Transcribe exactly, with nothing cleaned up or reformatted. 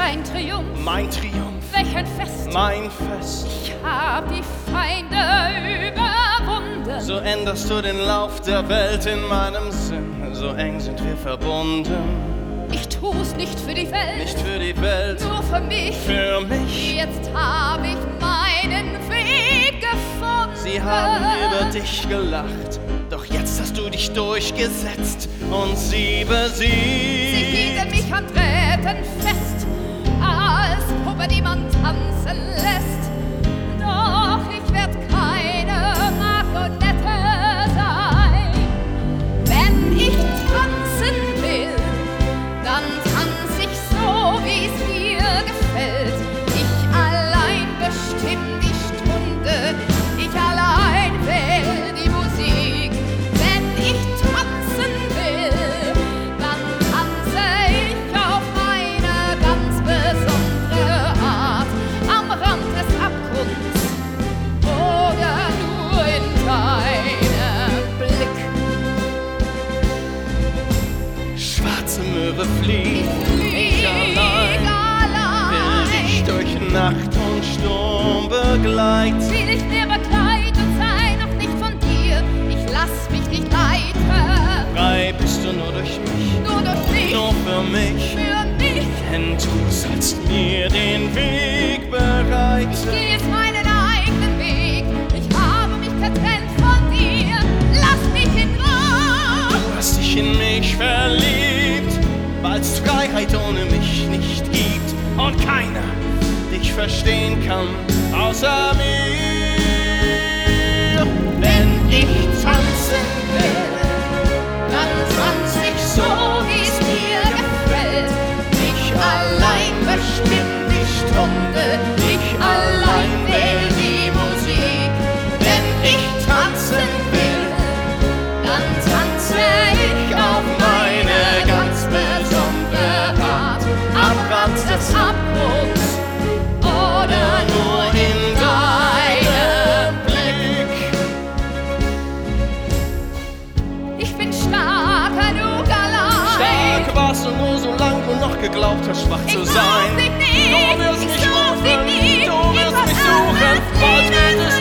dein Triumph, mein Triumph, welch ein Fest, mein Fest. ich hab die Feinde überwunden. So änderst du den Lauf der Welt in meinem Sinn, so eng sind wir verbunden. Ich tu's nicht für die Welt, Nicht für die Welt, nur für mich. für mich. Jetzt hab ich meinen Weg gefunden. Sie haben über dich gelacht, doch jetzt hast du dich durchgesetzt und sie besiegt. Sie hielten mich an Drähten fest, als Puppe, die man tanzen lässt. Doch ich werd keine Marionette sein. Wenn ich tanzen will, dann tanz ich so, wie's mir gefällt. Ich allein bestimm die Stunde, ich allein wähl die Musik. Wenn ich tanzen will, dann tanze ich auf meine ganz besondere Art, am Rand des Abgrunds oder nur in deinem Blick. Schwarze Möhre fliegt, ich Flieg allein will dich durch Nacht und Sturm begleiten. Will ich mehr begleitet sein, noch nicht von dir. Ich lass mich nicht leiten, Frei bist du nur durch mich, nur durch mich, nur für mich. für mich. Denn du sollst mir den Weg bereiten. Ich geh jetzt meinen eigenen Weg. Ich habe mich getrennt von dir. Lass mich in Ruhe. Du hast dich in mich verliebt, weil's Freiheit ohne mich nicht gibt und keiner dich verstehen kann außer mir. Wenn ich tanzen will, Dann tanz ich so, wie's mir gefällt. ich allein bestimm die Stunde, ich allein wähl die Musik. Wenn ich tanzen will, Dann tanze ich auf meine ganz besondere Art, am Rand des Abgrunds oder nur in deinem Blick. ich bin stark genug allein. Stark warst du nur so lang du noch geglaubt hast, schwach Ich zu such sein. dich nicht, Du wirst ich mich such dich rufen, nie, du wirst über mich alles suchen, bald wird es